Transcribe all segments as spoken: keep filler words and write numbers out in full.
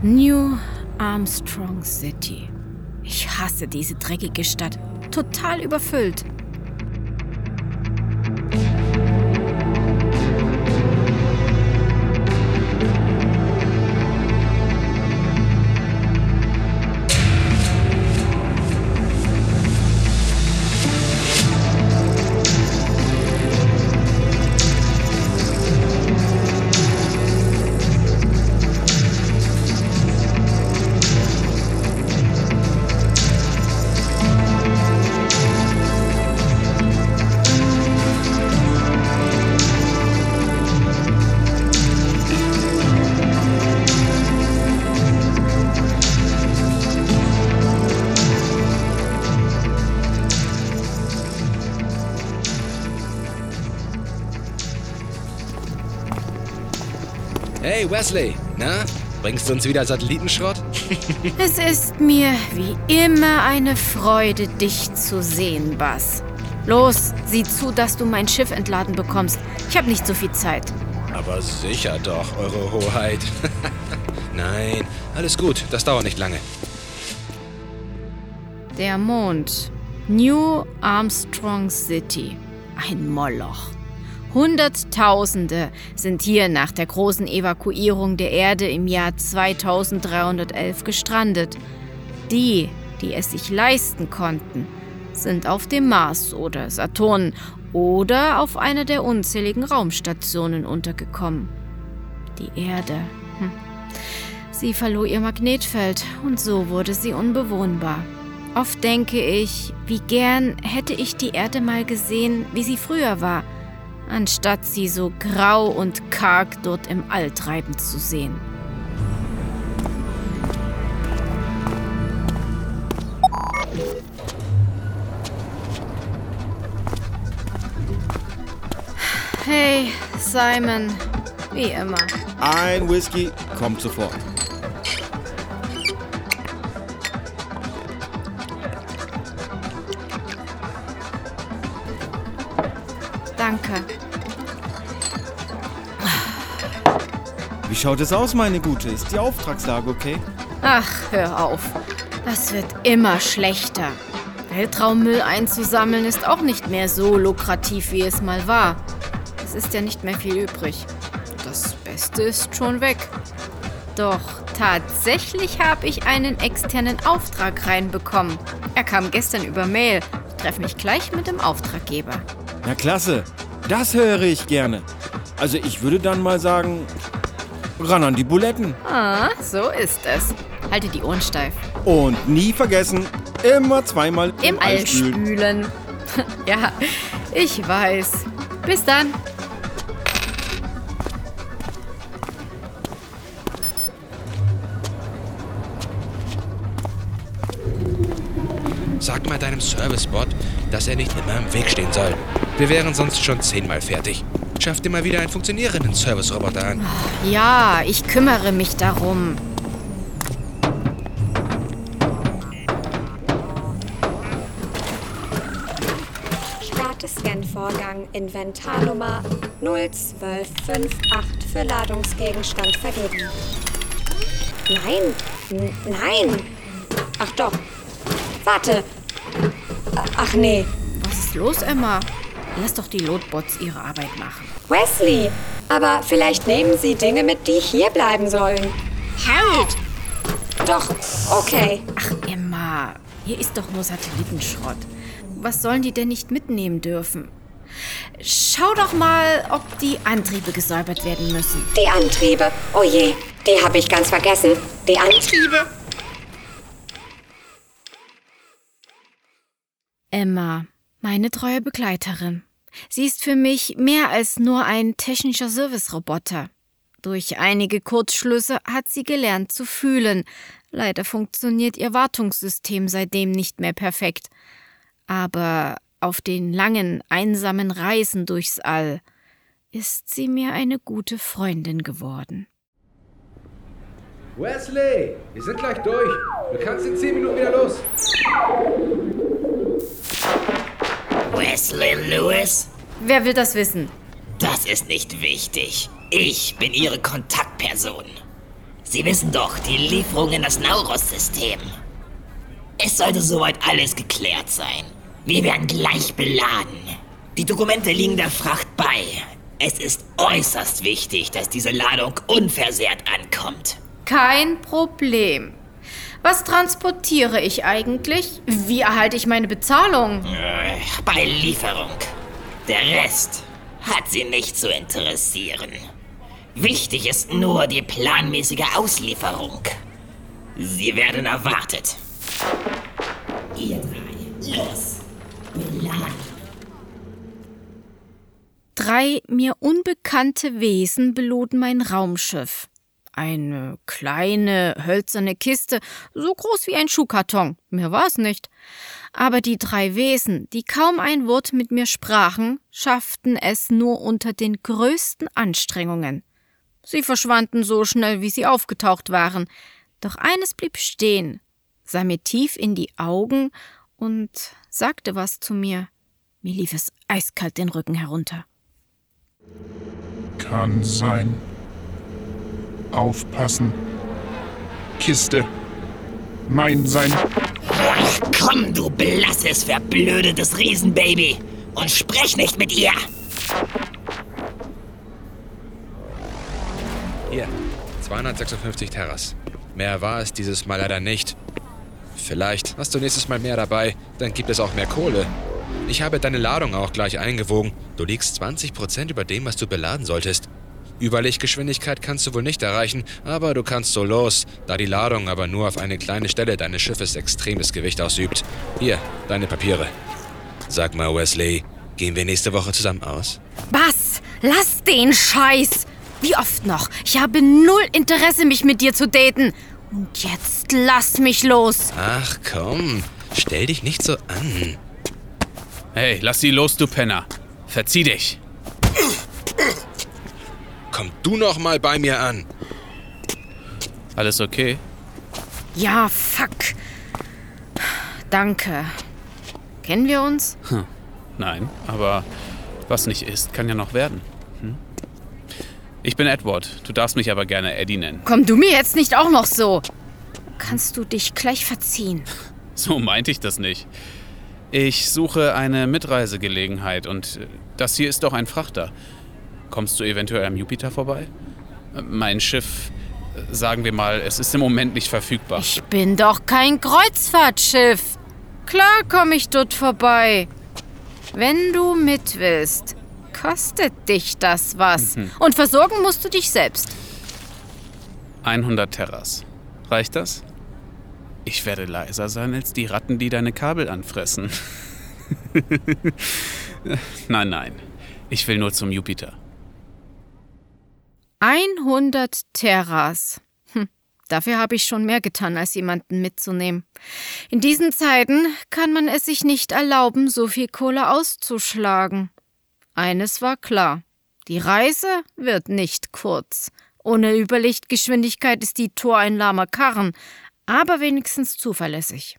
New Armstrong City. Ich hasse diese dreckige Stadt. Total überfüllt. Hey Wesley, na? Bringst du uns wieder Satellitenschrott? Es ist mir wie immer eine Freude, dich zu sehen, Buzz. Los, sieh zu, dass du mein Schiff entladen bekommst. Ich habe nicht so viel Zeit. Aber sicher doch, Eure Hoheit. Nein, alles gut, das dauert nicht lange. Der Mond. New Armstrong City. Ein Moloch. Hunderttausende sind hier nach der großen Evakuierung der Erde im Jahr zweitausenddreihundertelf gestrandet. Die, die es sich leisten konnten, sind auf dem Mars oder Saturn oder auf einer der unzähligen Raumstationen untergekommen. Die Erde, hm. Sie verlor ihr Magnetfeld und so wurde sie unbewohnbar. Oft denke ich, wie gern hätte ich die Erde mal gesehen, wie sie früher war, anstatt sie so grau und karg dort im All treiben zu sehen. Hey, Simon. Wie immer. Ein Whisky kommt sofort. Danke. Wie schaut es aus, meine Gute? Ist die Auftragslage okay? Ach, hör auf. Das wird immer schlechter. Weltraummüll einzusammeln ist auch nicht mehr so lukrativ, wie es mal war. Es ist ja nicht mehr viel übrig. Das Beste ist schon weg. Doch tatsächlich habe ich einen externen Auftrag reinbekommen. Er kam gestern über Mail. Ich treffe mich gleich mit dem Auftraggeber. Na klasse, das höre ich gerne. Also ich würde dann mal sagen, ran an die Buletten. Ah, so ist es. Halte die Ohren steif. Und nie vergessen, immer zweimal Im All spülen. Ja, ich weiß. Bis dann. Sag mal deinem Servicebot, dass er nicht immer im Weg stehen soll. Wir wären sonst schon zehnmal fertig. Schaff dir mal wieder einen funktionierenden Service-Roboter an. Ja, ich kümmere mich darum. Starte Scan-Vorgang. Inventarnummer null zwölf fünf acht für Ladungsgegenstand vergeben. Nein, N- nein. Ach doch. Warte. Ach nee. Was ist los, Emma? Lass doch die Lotbots ihre Arbeit machen. Wesley, aber vielleicht nehmen Sie Dinge mit, die hier bleiben sollen. Halt! Doch, okay. Ach, Emma, hier ist doch nur Satellitenschrott. Was sollen die denn nicht mitnehmen dürfen? Schau doch mal, ob die Antriebe gesäubert werden müssen. Die Antriebe. Oh je, die habe ich ganz vergessen. Die Antriebe. Emma, meine treue Begleiterin. Sie ist für mich mehr als nur ein technischer Service-Roboter. Durch einige Kurzschlüsse hat sie gelernt zu fühlen. Leider funktioniert ihr Wartungssystem seitdem nicht mehr perfekt. Aber auf den langen, einsamen Reisen durchs All ist sie mir eine gute Freundin geworden. Wesley, wir sind gleich durch. Du kannst in zehn Minuten wieder los. Wesley Lewis? Wer will das wissen? Das ist nicht wichtig. Ich bin Ihre Kontaktperson. Sie wissen doch, die Lieferung in das Nauros-System. Es sollte soweit alles geklärt sein. Wir werden gleich beladen. Die Dokumente liegen der Fracht bei. Es ist äußerst wichtig, dass diese Ladung unversehrt ankommt. Kein Problem. Was transportiere ich eigentlich? Wie erhalte ich meine Bezahlung? Äh, bei Lieferung. Der Rest hat Sie nicht zu interessieren. Wichtig ist nur die planmäßige Auslieferung. Sie werden erwartet. Ihr drei, los, beladen. Drei mir unbekannte Wesen beluden mein Raumschiff. Eine kleine, hölzerne Kiste, so groß wie ein Schuhkarton. Mehr war es nicht. Aber die drei Wesen, die kaum ein Wort mit mir sprachen, schafften es nur unter den größten Anstrengungen. Sie verschwanden so schnell, wie sie aufgetaucht waren. Doch eines blieb stehen, sah mir tief in die Augen und sagte was zu mir. Mir lief es eiskalt den Rücken herunter. Kann sein. Aufpassen. Kiste. Mein sein. Ach komm, du blasses, verblödetes Riesenbaby. Und sprech nicht mit ihr. Hier, zweihundertsechsundfünfzig Terras. Mehr war es dieses Mal leider nicht. Vielleicht hast du nächstes Mal mehr dabei, dann gibt es auch mehr Kohle. Ich habe deine Ladung auch gleich eingewogen. Du liegst zwanzig Prozent über dem, was du beladen solltest. Überlichtgeschwindigkeit kannst du wohl nicht erreichen, aber du kannst so los, da die Ladung aber nur auf eine kleine Stelle deines Schiffes extremes Gewicht ausübt. Hier, deine Papiere. Sag mal, Wesley, gehen wir nächste Woche zusammen aus? Was? Lass den Scheiß! Wie oft noch? Ich habe null Interesse, mich mit dir zu daten. Und jetzt lass mich los. Ach komm, stell dich nicht so an. Hey, lass sie los, du Penner. Verzieh dich. Komm du noch mal bei mir an. Alles okay? Ja, fuck. Danke. Kennen wir uns? Hm. Nein, aber was nicht ist, kann ja noch werden. Hm? Ich bin Edward, du darfst mich aber gerne Eddie nennen. Komm du mir jetzt nicht auch noch so. Kannst du dich gleich verziehen? So meinte ich das nicht. Ich suche eine Mitreisegelegenheit und das hier ist doch ein Frachter. Kommst du eventuell am Jupiter vorbei? Mein Schiff, sagen wir mal, es ist im Moment nicht verfügbar. Ich bin doch kein Kreuzfahrtschiff. Klar komme ich dort vorbei. Wenn du mit willst, kostet dich das was. Mhm. Und versorgen musst du dich selbst. hundert Terras. Reicht das? Ich werde leiser sein als die Ratten, die deine Kabel anfressen. Nein, nein. Ich will nur zum Jupiter. hundert Terras. Hm, dafür habe ich schon mehr getan, als jemanden mitzunehmen. In diesen Zeiten kann man es sich nicht erlauben, so viel Kohle auszuschlagen. Eines war klar. Die Reise wird nicht kurz. Ohne Überlichtgeschwindigkeit ist die Tor ein lahmer Karren, aber wenigstens zuverlässig.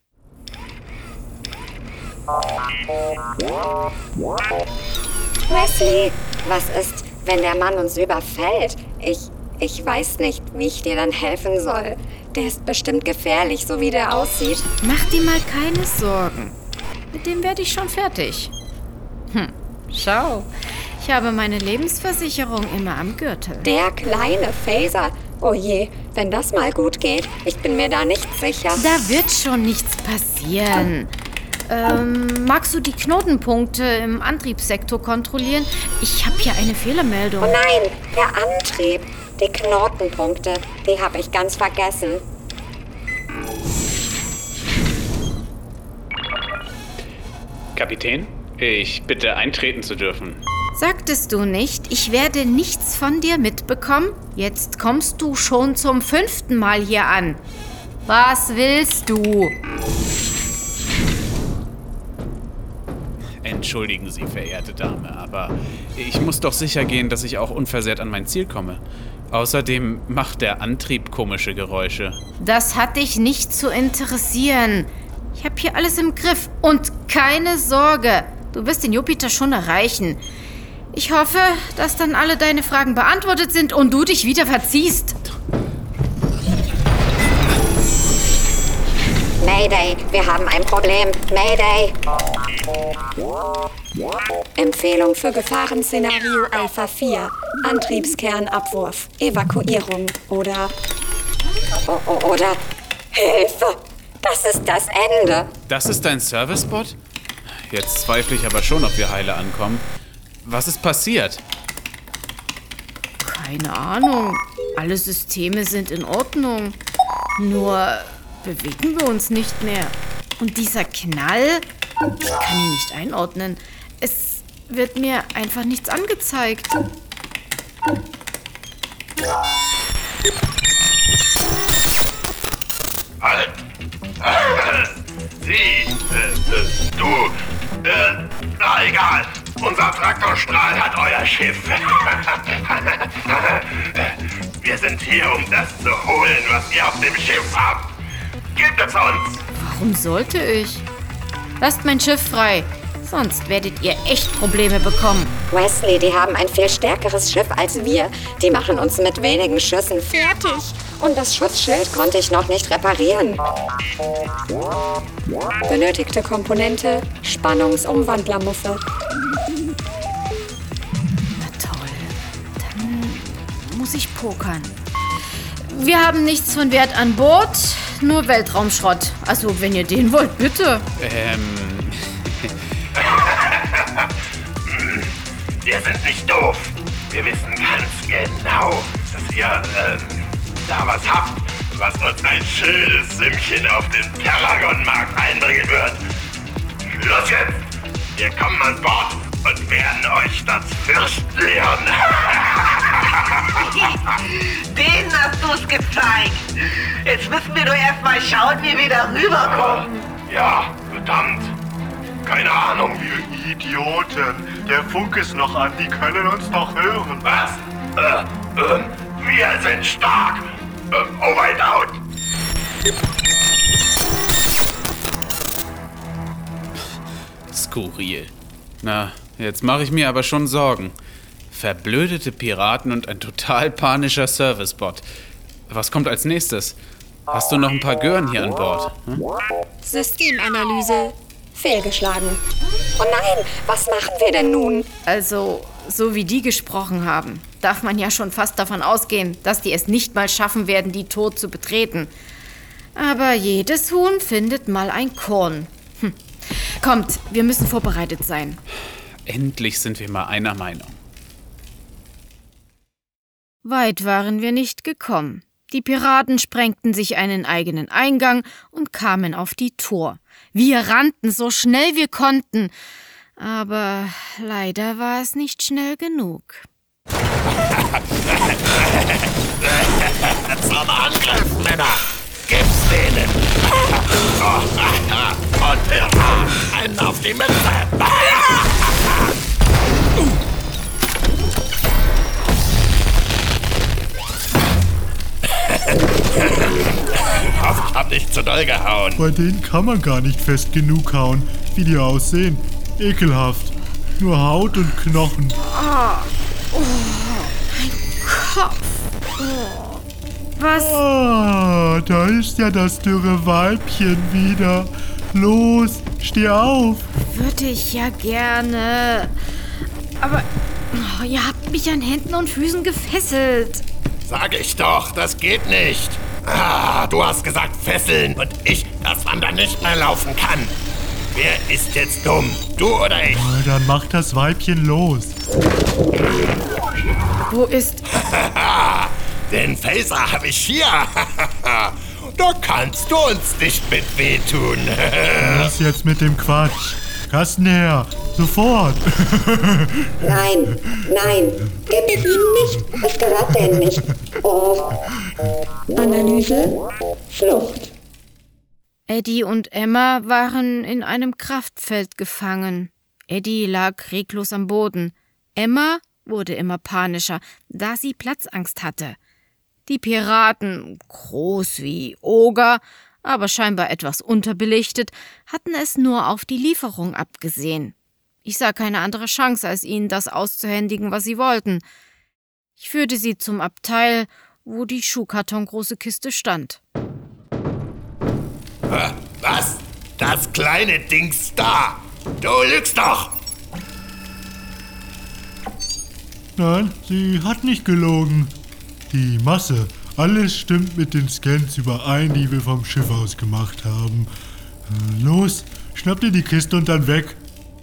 Wesley, was ist, wenn der Mann uns überfällt? Ich, ich weiß nicht, wie ich dir dann helfen soll. Der ist bestimmt gefährlich, so wie der aussieht. Mach dir mal keine Sorgen. Mit dem werde ich schon fertig. Hm, schau. Ich habe meine Lebensversicherung immer am Gürtel. Der kleine Phaser? Oh je, wenn das mal gut geht, ich bin mir da nicht sicher. Da wird schon nichts passieren. Ähm, magst du die Knotenpunkte im Antriebssektor kontrollieren? Ich habe hier eine Fehlermeldung. Oh nein, der Antrieb. Die Knotenpunkte, die habe ich ganz vergessen. Kapitän, ich bitte eintreten zu dürfen. Sagtest du nicht, ich werde nichts von dir mitbekommen? Jetzt kommst du schon zum fünften Mal hier an. Was willst du? Entschuldigen Sie, verehrte Dame, aber ich muss doch sicher gehen, dass ich auch unversehrt an mein Ziel komme. Außerdem macht der Antrieb komische Geräusche. Das hat dich nicht zu interessieren. Ich habe hier alles im Griff und keine Sorge, du wirst den Jupiter schon erreichen. Ich hoffe, dass dann alle deine Fragen beantwortet sind und du dich wieder verziehst. Mayday, wir haben ein Problem. Mayday. Empfehlung für Gefahrenszenario Alpha vier. Antriebskernabwurf. Evakuierung. Oder... O- o- oder... Hilfe! Das ist das Ende. Das ist dein Servicebot? Jetzt zweifle ich aber schon, ob wir heile ankommen. Was ist passiert? Keine Ahnung. Alle Systeme sind in Ordnung. Nur bewegen wir uns nicht mehr. Und dieser Knall? Ich kann ihn nicht einordnen. Es wird mir einfach nichts angezeigt. Halt! Sie, äh, äh, du, äh, na egal. Unser Traktorstrahl hat euer Schiff. Wir sind hier, um das zu holen, was ihr auf dem Schiff habt. Gebt es uns! Warum sollte ich? Lasst mein Schiff frei. Sonst werdet ihr echt Probleme bekommen. Wesley, die haben ein viel stärkeres Schiff als wir. Die machen uns mit wenigen Schüssen fertig. Und das Schutzschild konnte ich noch nicht reparieren. Benötigte Komponente, Spannungsumwandlermuffe. Na toll. Dann muss ich pokern. Wir haben nichts von Wert an Bord, nur Weltraumschrott. Also, wenn ihr den wollt, bitte. Ähm... Wir sind nicht doof. Wir wissen ganz genau, dass ihr ähm, da was habt, was uns ein schönes Sümmchen auf den Paragon-Markt einbringen wird. Los jetzt! Wir kommen an Bord und werden euch das Fürchten lehren. Denen hast du's gezeigt. Jetzt müssen wir doch erstmal schauen, wie wir da rüberkommen. Ja, verdammt. Keine Ahnung, Ihr Idioten. Der Funk ist noch an. Die können uns noch hören. was? Äh, äh, wir sind stark. Äh, over and out. Skurril. Na, jetzt mache ich mir aber schon Sorgen. Verblödete Piraten und ein total panischer Servicebot. Was kommt als nächstes? Hast du noch ein paar Gören hier an Bord? Hm? Systemanalyse. Fehlgeschlagen. Oh nein, was machen wir denn nun? Also, so wie die gesprochen haben, darf man ja schon fast davon ausgehen, dass die es nicht mal schaffen werden, die Tor zu betreten. Aber jedes Huhn findet mal ein Korn. Hm. Kommt, wir müssen vorbereitet sein. Endlich sind wir mal einer Meinung. Weit waren wir nicht gekommen. Die Piraten sprengten sich einen eigenen Eingang und kamen auf die Tor. Wir rannten so schnell wir konnten, aber leider war es nicht schnell genug. Zum Angriff, Männer! Gib's denen! Und wir einen auf die Mütze! Ich hoffe, ich hab nicht zu doll gehauen. Bei denen kann man gar nicht fest genug hauen, wie die aussehen. Ekelhaft. Nur Haut und Knochen. Oh, mein Kopf. Oh. Was? Ah, da ist ja das dürre Weibchen wieder. Los, steh auf. Würde ich ja gerne. Aber oh, ihr habt mich an Händen und Füßen gefesselt. Sag ich doch, das geht nicht. Ah, du hast gesagt fesseln und ich, dass man da nicht mehr laufen kann. Wer ist jetzt dumm? Du oder ich? Na, dann mach das Weibchen los. Wo ist... Den Phaser habe ich hier. Da kannst du uns nicht mit wehtun. Was jetzt mit dem Quatsch? Kasten her, sofort. Nein, nein, gib ihn nicht. Es gehört denen nicht. Oh. Analyse, Flucht. Eddie und Emma waren in einem Kraftfeld gefangen. Eddie lag reglos am Boden. Emma wurde immer panischer, da sie Platzangst hatte. Die Piraten, groß wie Oger, aber scheinbar etwas unterbelichtet, hatten es nur auf die Lieferung abgesehen. Ich sah keine andere Chance, als ihnen das auszuhändigen, was sie wollten. Ich führte sie zum Abteil, wo die schuhkartongroße Kiste stand. das kleine Dings da. Du lügst doch. Nein, sie hat nicht gelogen. Die Masse, alles stimmt mit den Scans überein, die wir vom Schiff aus gemacht haben. Los, schnapp dir die Kiste und dann weg.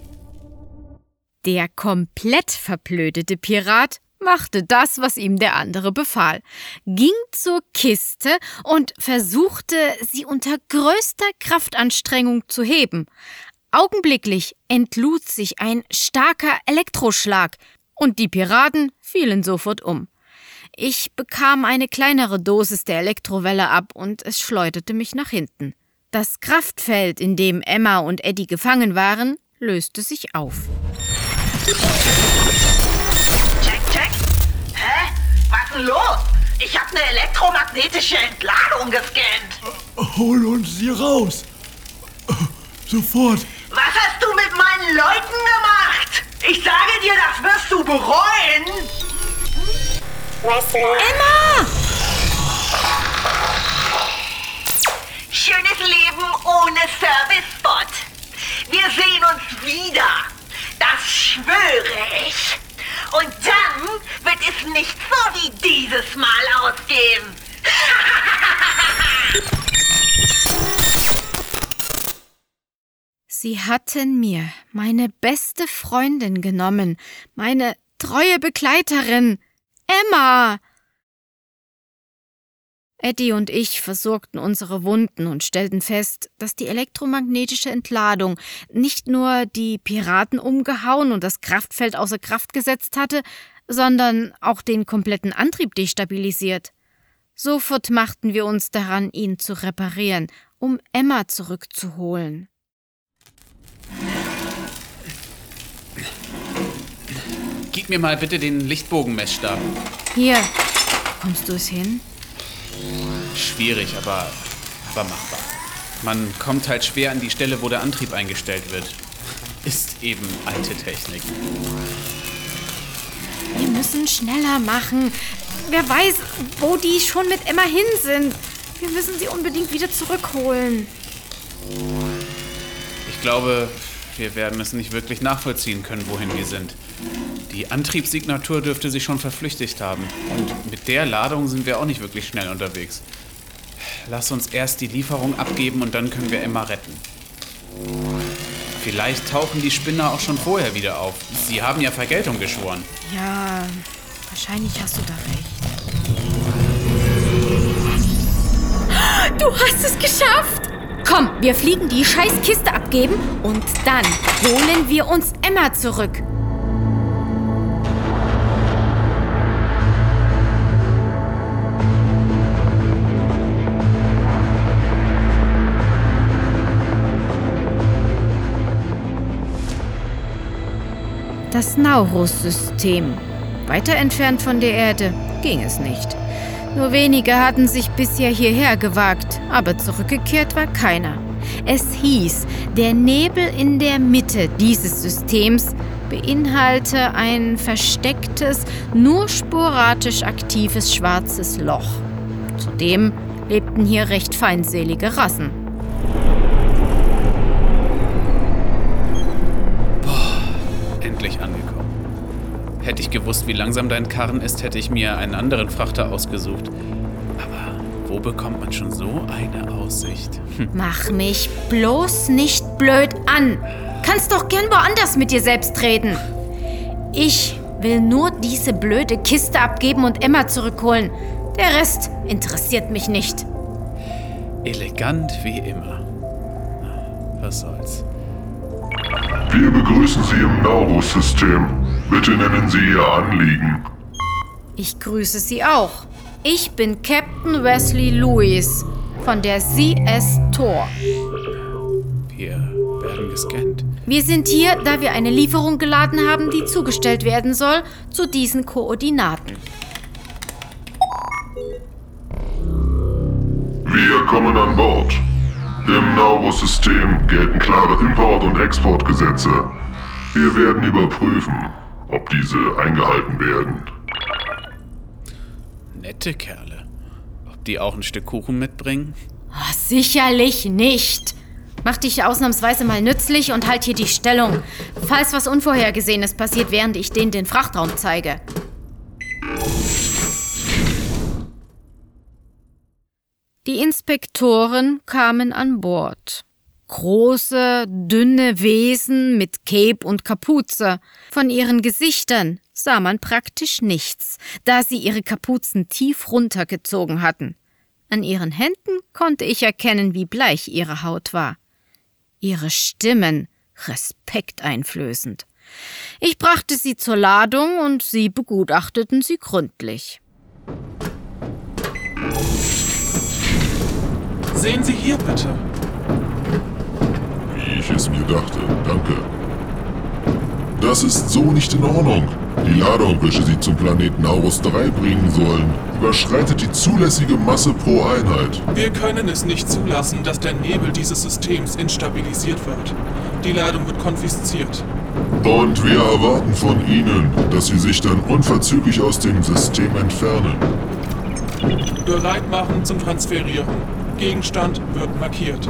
Der komplett verblödete Pirat machte das, was ihm der andere befahl, ging zur Kiste und versuchte, sie unter größter Kraftanstrengung zu heben. Augenblicklich entlud sich ein starker Elektroschlag und die Piraten fielen sofort um. Ich bekam eine kleinere Dosis der Elektrowelle ab und es schleuderte mich nach hinten. Das Kraftfeld, in dem Emma und Eddie gefangen waren, löste sich auf. Check, check. Hä? Was denn los? Ich hab eine elektromagnetische Entladung gescannt. Hol uns sie raus. Sofort. Was hast du mit meinen Leuten gemacht? Ich sage dir, das wirst du bereuen. Emma! Schönes Leben ohne Service-Spot. Wir sehen uns wieder. Das schwöre ich. Und dann wird es nicht so wie dieses Mal ausgehen. Sie hatten mir meine beste Freundin genommen, meine treue Begleiterin, Emma. Eddie und ich versorgten unsere Wunden und stellten fest, dass die elektromagnetische Entladung nicht nur die Piraten umgehauen und das Kraftfeld außer Kraft gesetzt hatte, sondern auch den kompletten Antrieb destabilisiert. Sofort machten wir uns daran, ihn zu reparieren, um Emma zurückzuholen. Gib mir mal bitte den Lichtbogenmessstab. Hier, kommst du es hin? Schwierig, aber, aber machbar. Man kommt halt schwer an die Stelle, wo der Antrieb eingestellt wird. Ist eben alte Technik. Wir müssen schneller machen. Wer weiß, wo die schon mit Emma hin sind. Wir müssen sie unbedingt wieder zurückholen. Ich glaube, wir werden es nicht wirklich nachvollziehen können, wohin wir sind. Die Antriebssignatur dürfte sich schon verflüchtigt haben. Und mit der Ladung sind wir auch nicht wirklich schnell unterwegs. Lass uns erst die Lieferung abgeben und dann können wir Emma retten. Vielleicht tauchen die Spinner auch schon vorher wieder auf. Sie haben ja Vergeltung geschworen. Ja, wahrscheinlich hast du da recht. Du hast es geschafft! Komm, wir fliegen die scheiß Kiste abgeben und dann holen wir uns Emma zurück. Das Naurus-System. Weiter entfernt von der Erde ging es nicht. Nur wenige hatten sich bisher hierher gewagt, aber zurückgekehrt war keiner. Es hieß, der Nebel in der Mitte dieses Systems beinhalte ein verstecktes, nur sporadisch aktives schwarzes Loch. Zudem lebten hier recht feindselige Rassen. Endlich angekommen. Hätte ich gewusst, wie langsam dein Karren ist, hätte ich mir einen anderen Frachter ausgesucht. Aber wo bekommt man schon so eine Aussicht? Hm. Mach mich bloß nicht blöd an. Kannst doch gern woanders mit dir selbst reden. Ich will nur diese blöde Kiste abgeben und Emma zurückholen. Der Rest interessiert mich nicht. Elegant wie immer. Was soll's. Wir begrüßen Sie im Naurus-System. Bitte nennen Sie Ihr Anliegen. Ich grüße Sie auch. Ich bin Captain Wesley Lewis von der C S Tor. Wir werden gescannt. Wir sind hier, da wir eine Lieferung geladen haben, die zugestellt werden soll, zu diesen Koordinaten. Wir kommen an Bord. Im Naurus-System gelten klare Import- und Exportgesetze. Wir werden überprüfen, ob diese eingehalten werden. Nette Kerle. Ob die auch ein Stück Kuchen mitbringen? Oh, sicherlich nicht. Mach dich ausnahmsweise mal nützlich und halt hier die Stellung, falls was Unvorhergesehenes passiert, während ich denen den Frachtraum zeige. Die Inspektoren kamen an Bord. Große, dünne Wesen mit Cape und Kapuze. Von ihren Gesichtern sah man praktisch nichts, da sie ihre Kapuzen tief runtergezogen hatten. An ihren Händen konnte ich erkennen, wie bleich ihre Haut war. Ihre Stimmen respekteinflößend. Ich brachte sie zur Ladung und sie begutachteten sie gründlich. Sehen Sie hier bitte. Wie ich es mir dachte, danke. Das ist so nicht in Ordnung. Die Ladung, welche Sie zum Planeten Naurus drei bringen sollen, überschreitet die zulässige Masse pro Einheit. Wir können es nicht zulassen, dass der Nebel dieses Systems instabilisiert wird. Die Ladung wird konfisziert. Und wir erwarten von Ihnen, dass Sie sich dann unverzüglich aus dem System entfernen. Bereit machen zum Transferieren. Gegenstand wird markiert.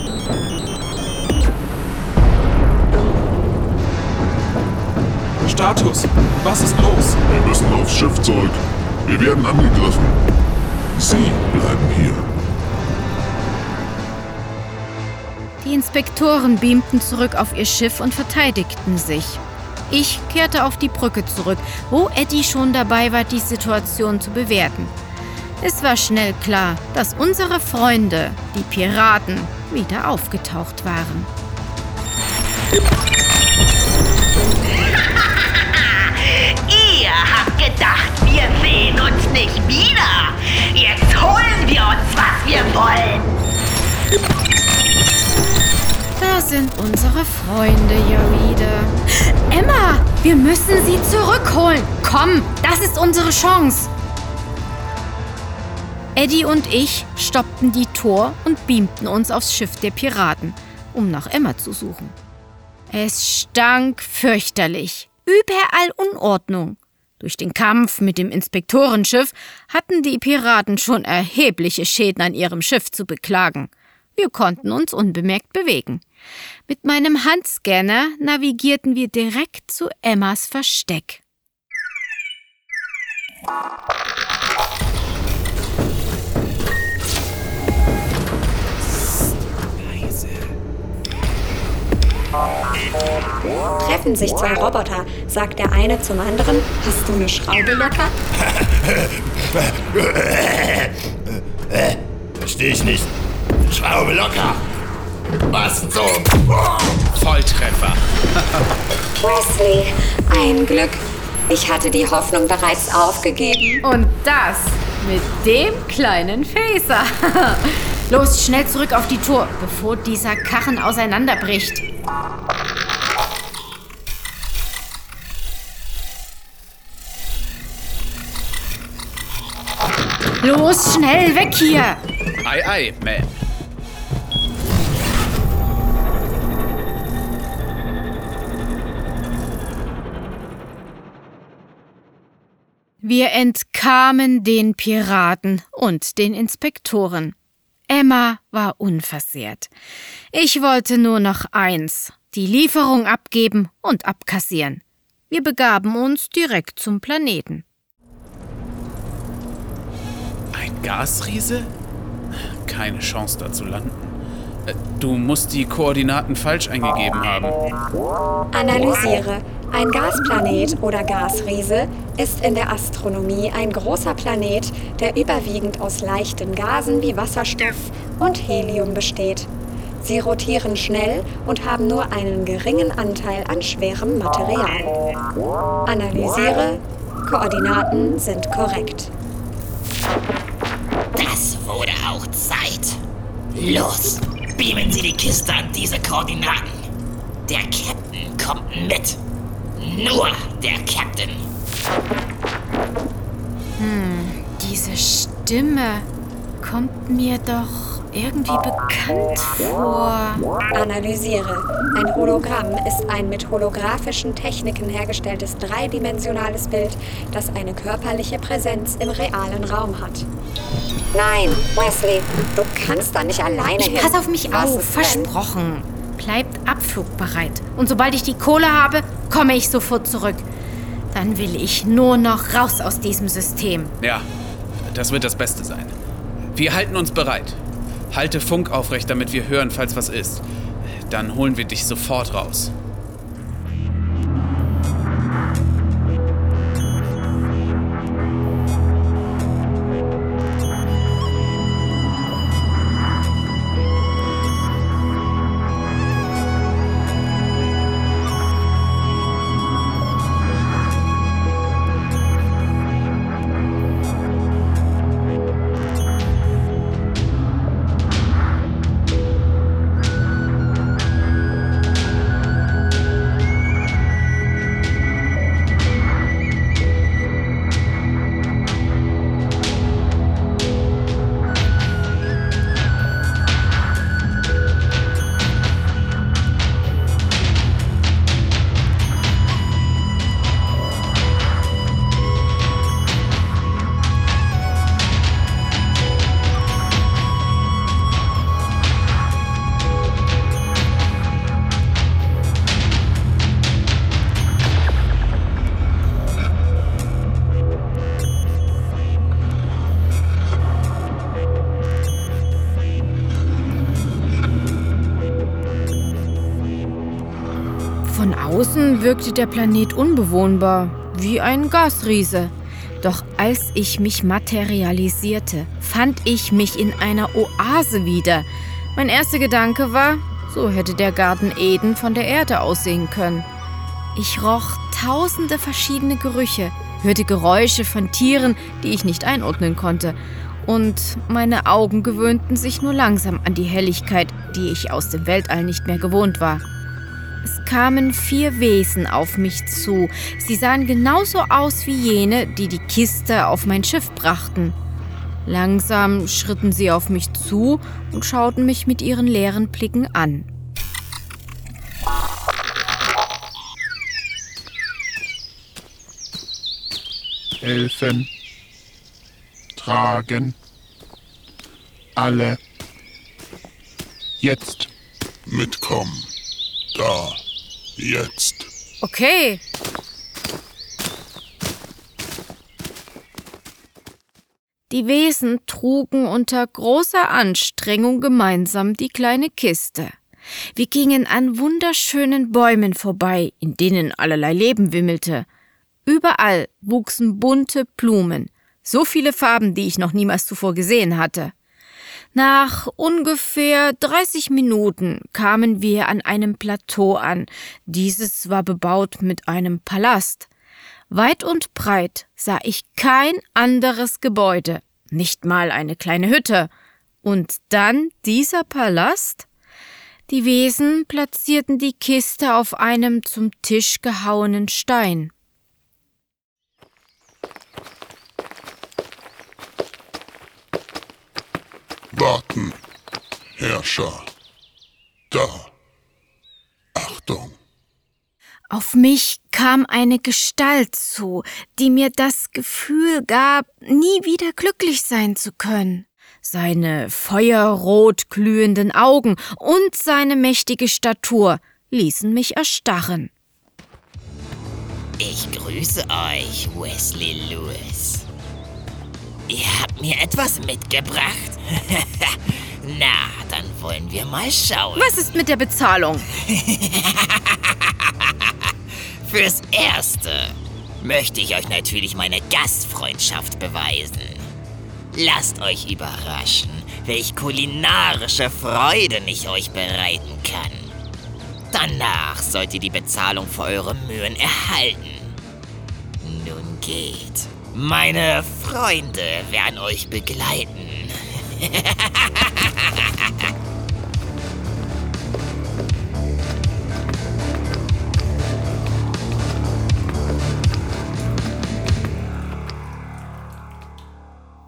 Status, was ist los? Wir müssen aufs Schiff zurück. Wir werden angegriffen. Sie bleiben hier. Die Inspektoren beamten zurück auf ihr Schiff und verteidigten sich. Ich kehrte auf die Brücke zurück, wo Eddie schon dabei war, die Situation zu bewerten. Es war schnell klar, dass unsere Freunde, die Piraten, wieder aufgetaucht waren. Ihr habt gedacht, wir sehen uns nicht wieder. Jetzt holen wir uns, was wir wollen. Da sind unsere Freunde ja wieder. Emma, wir müssen sie zurückholen. Komm, das ist unsere Chance. Eddie und ich stoppten die Tor und beamten uns aufs Schiff der Piraten, um nach Emma zu suchen. Es stank fürchterlich. Überall Unordnung. Durch den Kampf mit dem Inspektorenschiff hatten die Piraten schon erhebliche Schäden an ihrem Schiff zu beklagen. Wir konnten uns unbemerkt bewegen. Mit meinem Handscanner navigierten wir direkt zu Emmas Versteck. Treffen sich zwei Roboter, sagt der eine zum anderen, hast du eine Schraube locker? Verstehe ich nicht. Schraube locker. Was zum? Volltreffer. Wesley, ein Glück. Ich hatte die Hoffnung bereits aufgegeben. Und das mit dem kleinen Phaser. Los, schnell zurück auf die Tour, bevor dieser Karren auseinanderbricht. Los, schnell, weg hier! Ei, ei, Ma'am. Wir entkamen den Piraten und den Inspektoren. Emma war unversehrt. Ich wollte nur noch eins, die Lieferung abgeben und abkassieren. Wir begaben uns direkt zum Planeten. Ein Gasriese? Keine Chance, da zu landen. Du musst die Koordinaten falsch eingegeben haben. Analysiere. Ein Gasplanet oder Gasriese ist in der Astronomie ein großer Planet, der überwiegend aus leichten Gasen wie Wasserstoff und Helium besteht. Sie rotieren schnell und haben nur einen geringen Anteil an schwerem Material. Analysiere. Koordinaten sind korrekt. Das wurde auch Zeit. Los, beamen Sie die Kiste an diese Koordinaten. Der Captain kommt mit. Nur der Captain. Hm, diese Stimme kommt mir doch irgendwie bekannt vor. Analysiere. Ein Hologramm ist ein mit holographischen Techniken hergestelltes dreidimensionales Bild, das eine körperliche Präsenz im realen Raum hat. Nein, Wesley, du kannst da nicht alleine hin. Pass auf mich Was auf, ist denn? versprochen. Bleibt abflugbereit. Und sobald ich die Kohle habe, komme ich sofort zurück. Dann will ich nur noch raus aus diesem System. Ja, das wird das Beste sein. Wir halten uns bereit. Halte Funk aufrecht, damit wir hören, falls was ist. Dann holen wir dich sofort raus. Von außen wirkte der Planet unbewohnbar, wie ein Gasriese. Doch als ich mich materialisierte, fand ich mich in einer Oase wieder. Mein erster Gedanke war, so hätte der Garten Eden von der Erde aussehen können. Ich roch tausende verschiedene Gerüche, hörte Geräusche von Tieren, die ich nicht einordnen konnte. Und meine Augen gewöhnten sich nur langsam an die Helligkeit, die ich aus dem Weltall nicht mehr gewohnt war. Es kamen vier Wesen auf mich zu. Sie sahen genauso aus wie jene, die die Kiste auf mein Schiff brachten. Langsam schritten sie auf mich zu und schauten mich mit ihren leeren Blicken an. Helfen. Tragen. Alle. Jetzt. Mitkommen. Da. Jetzt. Okay. Die Wesen trugen unter großer Anstrengung gemeinsam die kleine Kiste. Wir gingen an wunderschönen Bäumen vorbei, in denen allerlei Leben wimmelte. Überall wuchsen bunte Blumen, so viele Farben, die ich noch niemals zuvor gesehen hatte. Nach ungefähr dreißig Minuten kamen wir an einem Plateau an. Dieses war bebaut mit einem Palast. Weit und breit sah ich kein anderes Gebäude, nicht mal eine kleine Hütte. Und dann dieser Palast? Die Wesen platzierten die Kiste auf einem zum Tisch gehauenen Stein. Warten, Herrscher. Da. Achtung. Auf mich kam eine Gestalt zu, die mir das Gefühl gab, nie wieder glücklich sein zu können. Seine feuerrot glühenden Augen und seine mächtige Statur ließen mich erstarren. Ich grüße euch, Wesley Lewis. Ihr habt mir etwas mitgebracht? Na, dann wollen wir mal schauen. Was ist mit der Bezahlung? Fürs Erste möchte ich euch natürlich meine Gastfreundschaft beweisen. Lasst euch überraschen, welch kulinarische Freuden ich euch bereiten kann. Danach sollt ihr die Bezahlung für eure Mühen erhalten. Nun geht. Meine Freunde werden euch begleiten.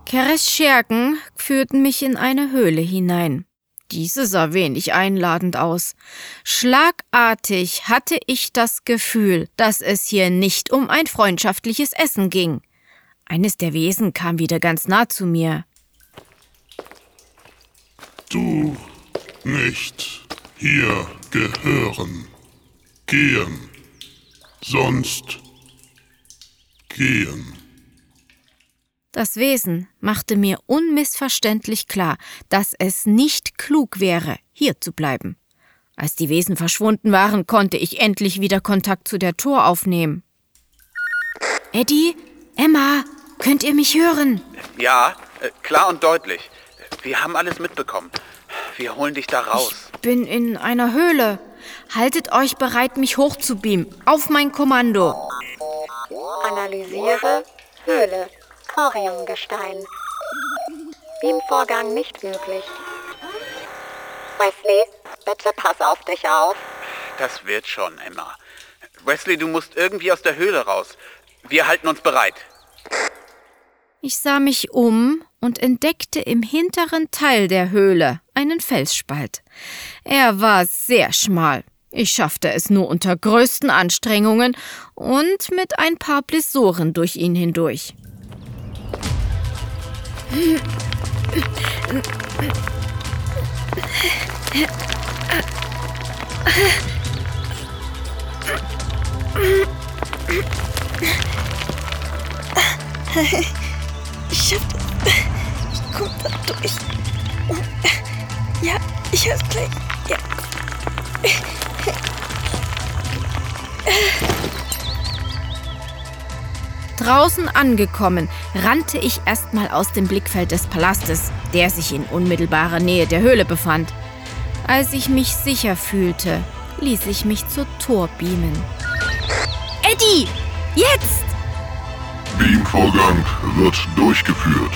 Keres Schergen führten mich in eine Höhle hinein. Diese sah wenig einladend aus. Schlagartig hatte ich das Gefühl, dass es hier nicht um ein freundschaftliches Essen ging. Eines der Wesen kam wieder ganz nah zu mir. Du nicht hier gehören. Gehen. Sonst gehen. Das Wesen machte mir unmissverständlich klar, dass es nicht klug wäre, hier zu bleiben. Als die Wesen verschwunden waren, konnte ich endlich wieder Kontakt zu der Tor aufnehmen. Eddie, Emma, könnt ihr mich hören? Ja, äh, klar und deutlich. Wir haben alles mitbekommen. Wir holen dich da raus. Ich bin in einer Höhle. Haltet euch bereit, mich hochzubeamen. Auf mein Kommando. Analysiere Höhle. Thoriumgestein. Beamvorgang nicht möglich. Wesley, bitte pass auf dich auf. Das wird schon, Emma. Wesley, du musst irgendwie aus der Höhle raus. Wir halten uns bereit. Ich sah mich um und entdeckte im hinteren Teil der Höhle einen Felsspalt. Er war sehr schmal. Ich schaffte es nur unter größten Anstrengungen und mit ein paar Blessuren durch ihn hindurch. Ich schaff das. Ich komm da durch. Ja, ich hör's gleich. Ja. Draußen angekommen, rannte ich erstmal aus dem Blickfeld des Palastes, der sich in unmittelbarer Nähe der Höhle befand. Als ich mich sicher fühlte, ließ ich mich zur Tor beamen. Eddie, jetzt! Beamvorgang wird durchgeführt.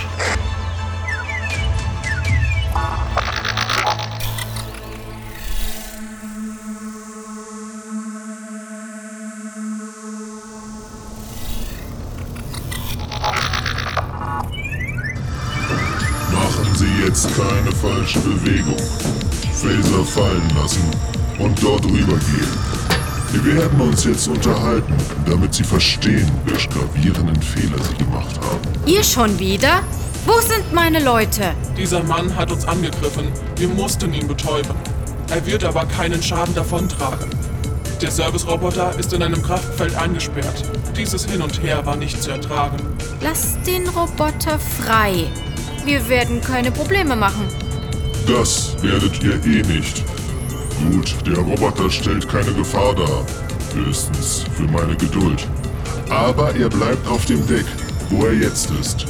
Machen Sie jetzt keine falsche Bewegung. Phaser fallen lassen und dort rüber gehen. Wir werden uns jetzt unterhalten, damit Sie verstehen, welche gravierenden Fehler Sie gemacht haben. Ihr schon wieder? Wo sind meine Leute? Dieser Mann hat uns angegriffen. Wir mussten ihn betäuben. Er wird aber keinen Schaden davontragen. Der Service-Roboter ist in einem Kraftfeld eingesperrt. Dieses Hin und Her war nicht zu ertragen. Lasst den Roboter frei. Wir werden keine Probleme machen. Das werdet ihr eh nicht. Gut, der Roboter stellt keine Gefahr dar. Höchstens für meine Geduld. Aber er bleibt auf dem Deck, wo er jetzt ist.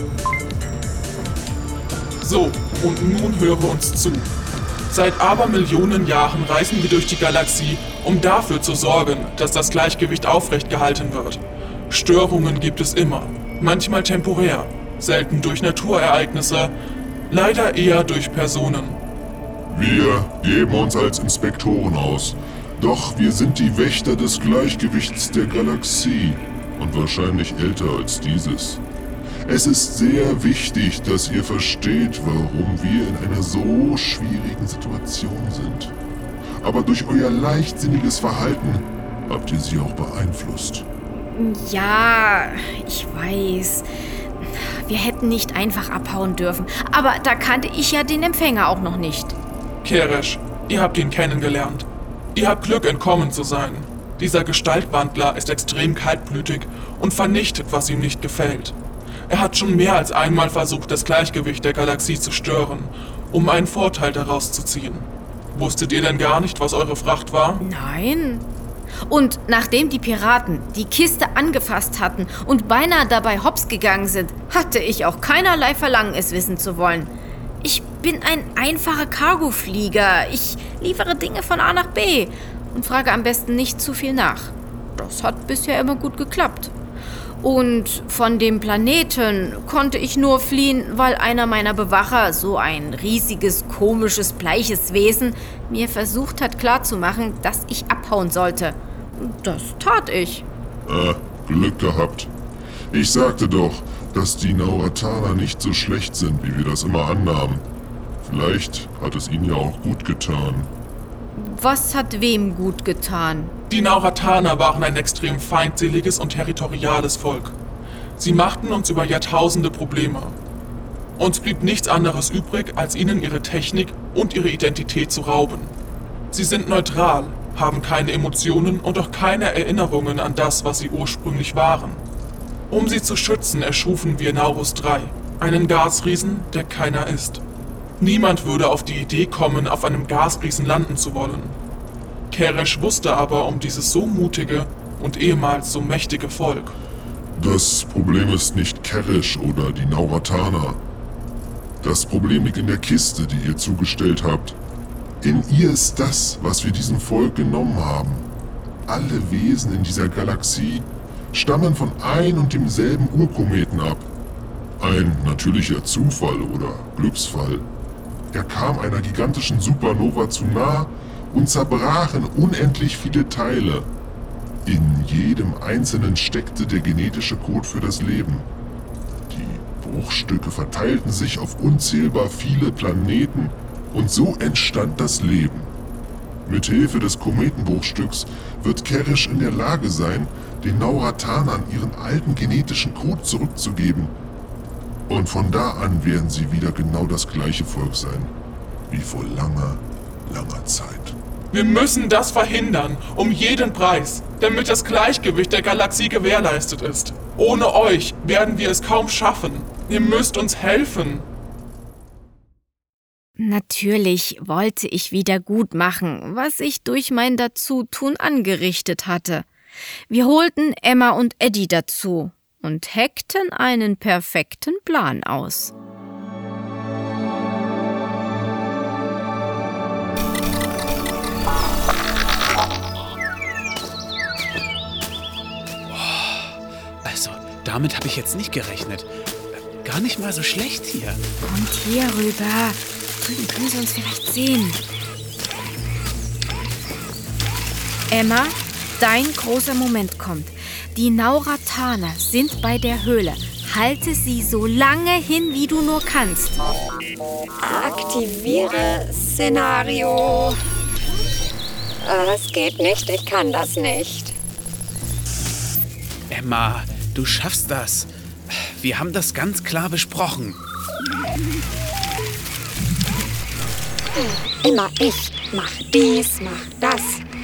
So, und nun höre uns zu. Seit Abermillionen Jahren reisen wir durch die Galaxie, um dafür zu sorgen, dass das Gleichgewicht aufrecht gehalten wird. Störungen gibt es immer, manchmal temporär, selten durch Naturereignisse, leider eher durch Personen. Wir geben uns als Inspektoren aus, doch wir sind die Wächter des Gleichgewichts der Galaxie und wahrscheinlich älter als dieses. Es ist sehr wichtig, dass ihr versteht, warum wir in einer so schwierigen Situation sind. Aber durch euer leichtsinniges Verhalten habt ihr sie auch beeinflusst. Ja, ich weiß. Wir hätten nicht einfach abhauen dürfen. Aber da kannte ich ja den Empfänger auch noch nicht. Keres, ihr habt ihn kennengelernt. Ihr habt Glück, entkommen zu sein. Dieser Gestaltwandler ist extrem kaltblütig und vernichtet, was ihm nicht gefällt. Er hat schon mehr als einmal versucht, das Gleichgewicht der Galaxie zu stören, um einen Vorteil daraus zu ziehen. Wusstet ihr denn gar nicht, was eure Fracht war? Nein. Und nachdem die Piraten die Kiste angefasst hatten und beinahe dabei hops gegangen sind, hatte ich auch keinerlei Verlangen, es wissen zu wollen. Ich bin ein einfacher Cargoflieger. Ich liefere Dinge von A nach B und frage am besten nicht zu viel nach. Das hat bisher immer gut geklappt. Und von dem Planeten konnte ich nur fliehen, weil einer meiner Bewacher, so ein riesiges, komisches, bleiches Wesen, mir versucht hat klarzumachen, dass ich abhauen sollte. Das tat ich. Äh, Glück gehabt. Ich sagte doch, dass die Naurataner nicht so schlecht sind, wie wir das immer annahmen. Vielleicht hat es ihnen ja auch gut getan. Was hat wem gut getan? Die Naurataner waren ein extrem feindseliges und territoriales Volk. Sie machten uns über Jahrtausende Probleme. Uns blieb nichts anderes übrig, als ihnen ihre Technik und ihre Identität zu rauben. Sie sind neutral, haben keine Emotionen und auch keine Erinnerungen an das, was sie ursprünglich waren. Um sie zu schützen, erschufen wir Naurus drei, einen Gasriesen, der keiner ist. Niemand würde auf die Idee kommen, auf einem Gasriesen landen zu wollen. Keresh wusste aber um dieses so mutige und ehemals so mächtige Volk. Das Problem ist nicht Keresh oder die Naurataner. Das Problem liegt in der Kiste, die ihr zugestellt habt. In ihr ist das, was wir diesem Volk genommen haben. Alle Wesen in dieser Galaxie stammen von ein und demselben Urkometen ab. Ein natürlicher Zufall oder Glücksfall. Er kam einer gigantischen Supernova zu nah und zerbrach in unendlich viele Teile. In jedem einzelnen steckte der genetische Code für das Leben. Die Bruchstücke verteilten sich auf unzählbar viele Planeten und so entstand das Leben. Mithilfe des Kometenbruchstücks wird Keresh in der Lage sein, den Nauratanern ihren alten genetischen Code zurückzugeben. Und von da an werden sie wieder genau das gleiche Volk sein, wie vor langer, langer Zeit. Wir müssen das verhindern, um jeden Preis, damit das Gleichgewicht der Galaxie gewährleistet ist. Ohne euch werden wir es kaum schaffen. Ihr müsst uns helfen. Natürlich wollte ich wieder gut machen, was ich durch mein Dazutun angerichtet hatte. Wir holten Emma und Eddie dazu und heckten einen perfekten Plan aus. Also, damit habe ich jetzt nicht gerechnet. Gar nicht mal so schlecht hier. Kommt hier rüber. Drüben können sie uns vielleicht sehen. Emma, dein großer Moment kommt. Die Naurataner sind bei der Höhle. Halte sie so lange hin, wie du nur kannst. Aktiviere Szenario. Äh, es geht nicht, ich kann das nicht. Emma, du schaffst das. Wir haben das ganz klar besprochen. Immer ich mach dies, mach das.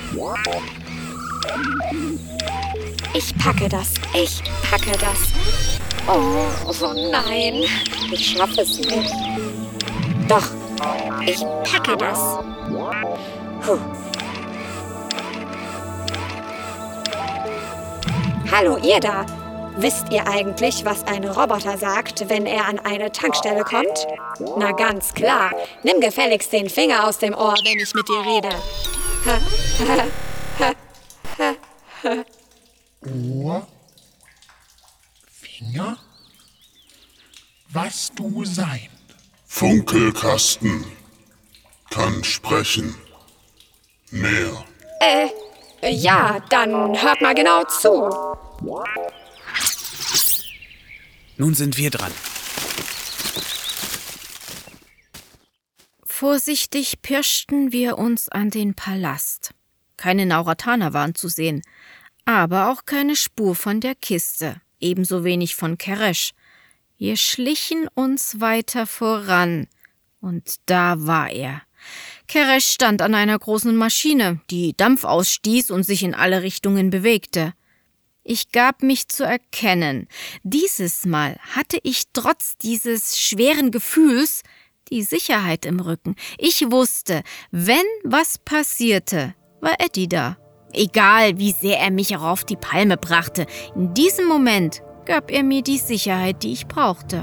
Ich packe das, ich packe das. Oh, oh nein, ich schaffe es nicht. Doch, ich packe das. Puh. Hallo, ihr da. Wisst ihr eigentlich, was ein Roboter sagt, wenn er an eine Tankstelle kommt? Na ganz klar. Nimm gefälligst den Finger aus dem Ohr, wenn ich mit dir rede. Ohr? Finger? Was du sein? Funkelkasten. Kann sprechen. Mehr. Äh, ja, dann hört mal genau zu. Nun sind wir dran. Vorsichtig pirschten wir uns an den Palast. Keine Naurataner waren zu sehen, aber auch keine Spur von der Kiste, ebenso wenig von Keresh. Wir schlichen uns weiter voran, und da war er. Keresh stand an einer großen Maschine, die Dampf ausstieß und sich in alle Richtungen bewegte. Ich gab mich zu erkennen. Dieses Mal hatte ich trotz dieses schweren Gefühls die Sicherheit im Rücken. Ich wusste, wenn was passierte, war Eddie da. Egal, wie sehr er mich auch auf die Palme brachte, in diesem Moment gab er mir die Sicherheit, die ich brauchte.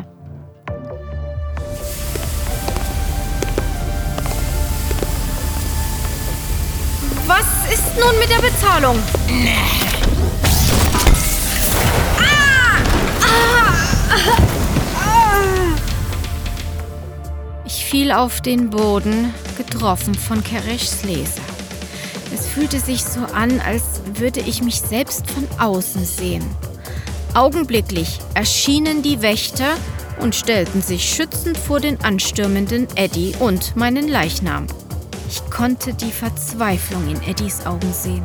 Was ist nun mit der Bezahlung? Ich fiel auf den Boden, getroffen von Kereshs Laser. Es fühlte sich so an, als würde ich mich selbst von außen sehen. Augenblicklich erschienen die Wächter und stellten sich schützend vor den anstürmenden Eddie und meinen Leichnam. Ich konnte die Verzweiflung in Eddies Augen sehen.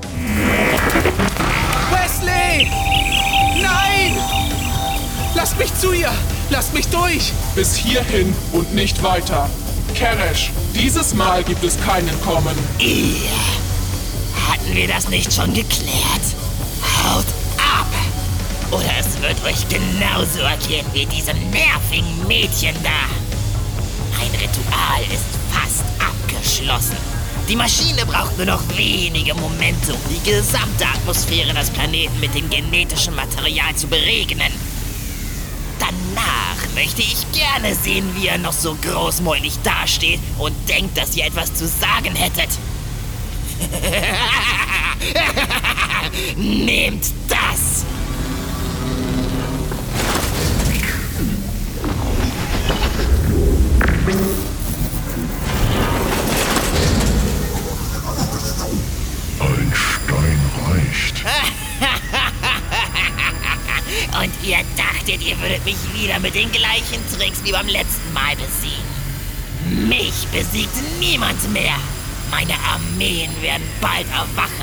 Wesley! Nein! Lasst mich zu ihr! Lasst mich durch! Bis hierhin und nicht weiter. Keresh, dieses Mal gibt es kein Entkommen. Ihr! Hatten wir das nicht schon geklärt? Haut ab! Oder es wird euch genauso ergehen wie diesem nervigen Mädchen da. Ein Ritual ist fast abgeschlossen. Die Maschine braucht nur noch wenige Momente, um die gesamte Atmosphäre des Planeten mit dem genetischen Material zu beregnen. Danach möchte ich gerne sehen, wie ihr noch so großmäulig dasteht und denkt, dass ihr etwas zu sagen hättet. Nehmt das! Ein Stein reicht. Und ihr dachtet, ihr würdet mich wieder mit den gleichen Tricks wie beim letzten Mal besiegen. Mich besiegt niemand mehr. Meine Armeen werden bald erwachen.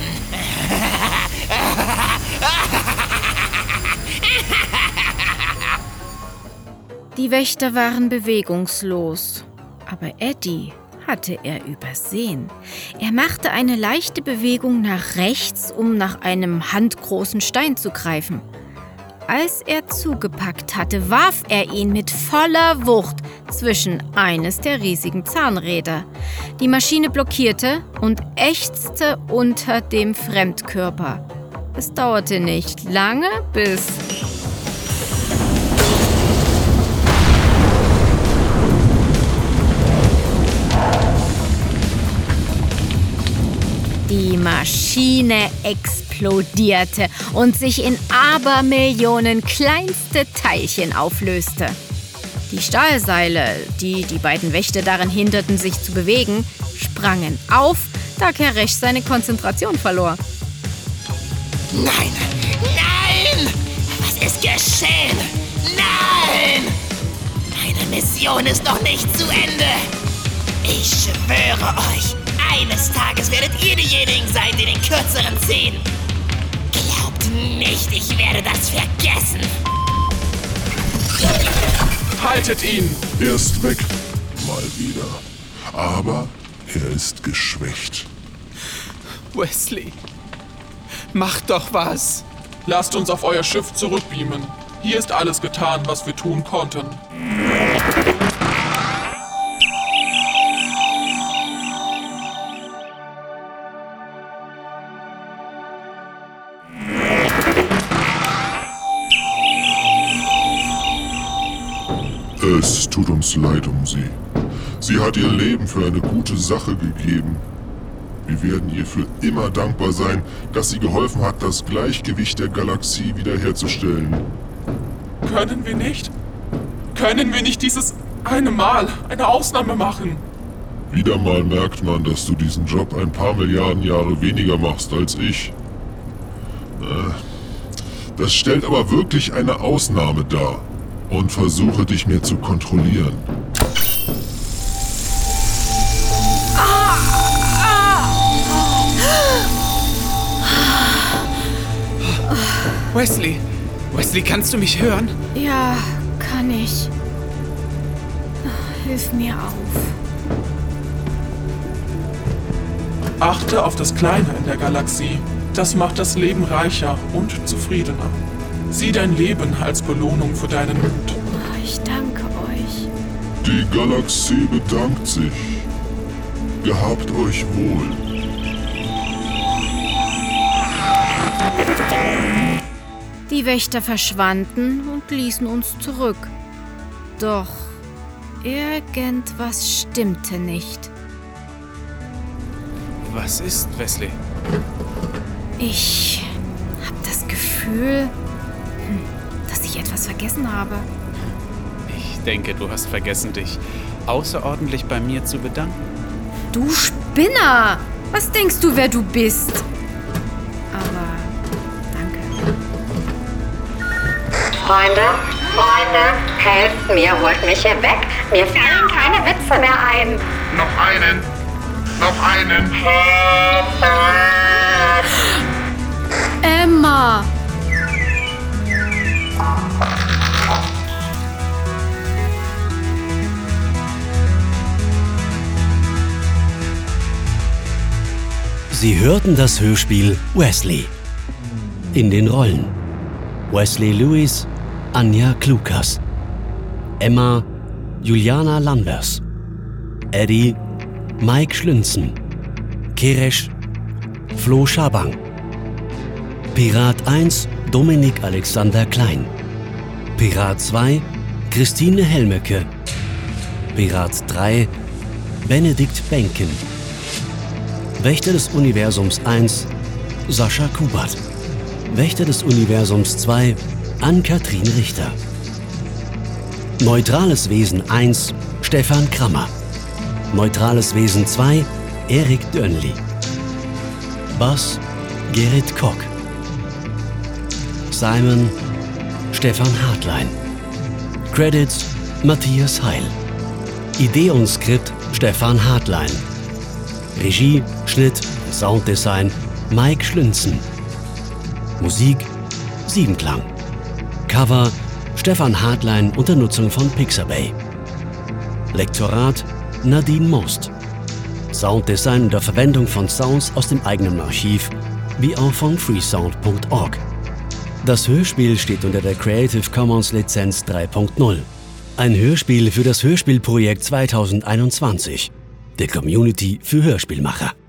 Die Wächter waren bewegungslos, aber Eddie hatte er übersehen. Er machte eine leichte Bewegung nach rechts, um nach einem handgroßen Stein zu greifen. Als er zugepackt hatte, warf er ihn mit voller Wucht zwischen eines der riesigen Zahnräder. Die Maschine blockierte und ächzte unter dem Fremdkörper. Es dauerte nicht lange, bis... die Maschine explodierte und sich in Abermillionen kleinste Teilchen auflöste. Die Stahlseile, die die beiden Wächter daran hinderten, sich zu bewegen, sprangen auf, da Keresh seine Konzentration verlor. Nein! Nein! Was ist geschehen? Nein! Meine Mission ist noch nicht zu Ende! Ich schwöre euch, eines Tages werdet ihr diejenigen sein, die den Kürzeren ziehen. Glaubt nicht, ich werde das vergessen. Haltet ihn! Er ist weg. Mal wieder. Aber er ist geschwächt. Wesley, macht doch was. Lasst uns auf euer Schiff zurückbeamen. Hier ist alles getan, was wir tun konnten. Es tut uns leid um sie. Sie hat ihr Leben für eine gute Sache gegeben. Wir werden ihr für immer dankbar sein, dass sie geholfen hat, das Gleichgewicht der Galaxie wiederherzustellen. Können wir nicht? Können wir nicht dieses eine Mal eine Ausnahme machen? Wieder mal merkt man, dass du diesen Job ein paar Milliarden Jahre weniger machst als ich. Das stellt aber wirklich eine Ausnahme dar. Und versuche dich mir zu kontrollieren. Wesley, Wesley, kannst du mich hören? Ja, kann ich. Hilf mir auf. Achte auf das Kleine in der Galaxie. Das macht das Leben reicher und zufriedener. Sieh dein Leben als Belohnung für deinen Mut. Ich danke euch. Die Galaxie bedankt sich. Gehabt euch wohl. Die Wächter verschwanden und ließen uns zurück. Doch irgendwas stimmte nicht. Was ist, Wesley? Ich habe das Gefühl, dass ich etwas vergessen habe. Ich denke, du hast vergessen, dich außerordentlich bei mir zu bedanken. Du Spinner! Was denkst du, wer du bist? Aber danke. Freunde, Freunde, helft mir, holt mich hier weg. Mir fallen keine Witze mehr ein. Noch einen. Noch einen. Emma! Sie hörten das Hörspiel Wesley. In den Rollen: Wesley Lewis, Anja Klukas, Emma, Juliana Lanvers, Eddie, Mike Schlünzen, Keresch, Flo Schabang, Pirat eins, Dominik Alexander Klein, Pirat zwei, Christine Helmecke, Pirat drei, Benedikt Benken, Wächter des Universums eins, Sascha Kubert, Wächter des Universums zwei, Ann-Kathrin Richter, Neutrales Wesen eins, Stefan Krammer, Neutrales Wesen zwei, Erik Dönli, Bass, Gerrit Kock, Simon, Stefan Hartlein, Credits, Matthias Heil, Idee und Skript, Stefan Hartlein, Regie, Schnitt und Sounddesign, Mike Schlünzen, Musik, Siebenklang, Cover, Stefan Hartlein unter Nutzung von Pixabay, Lektorat, Nadine Most, Sounddesign unter Verwendung von Sounds aus dem eigenen Archiv, wie auch von freesound punkt org. Das Hörspiel steht unter der Creative Commons Lizenz drei punkt null. Ein Hörspiel für das Hörspielprojekt zweitausendeinundzwanzig, der Community für Hörspielmacher.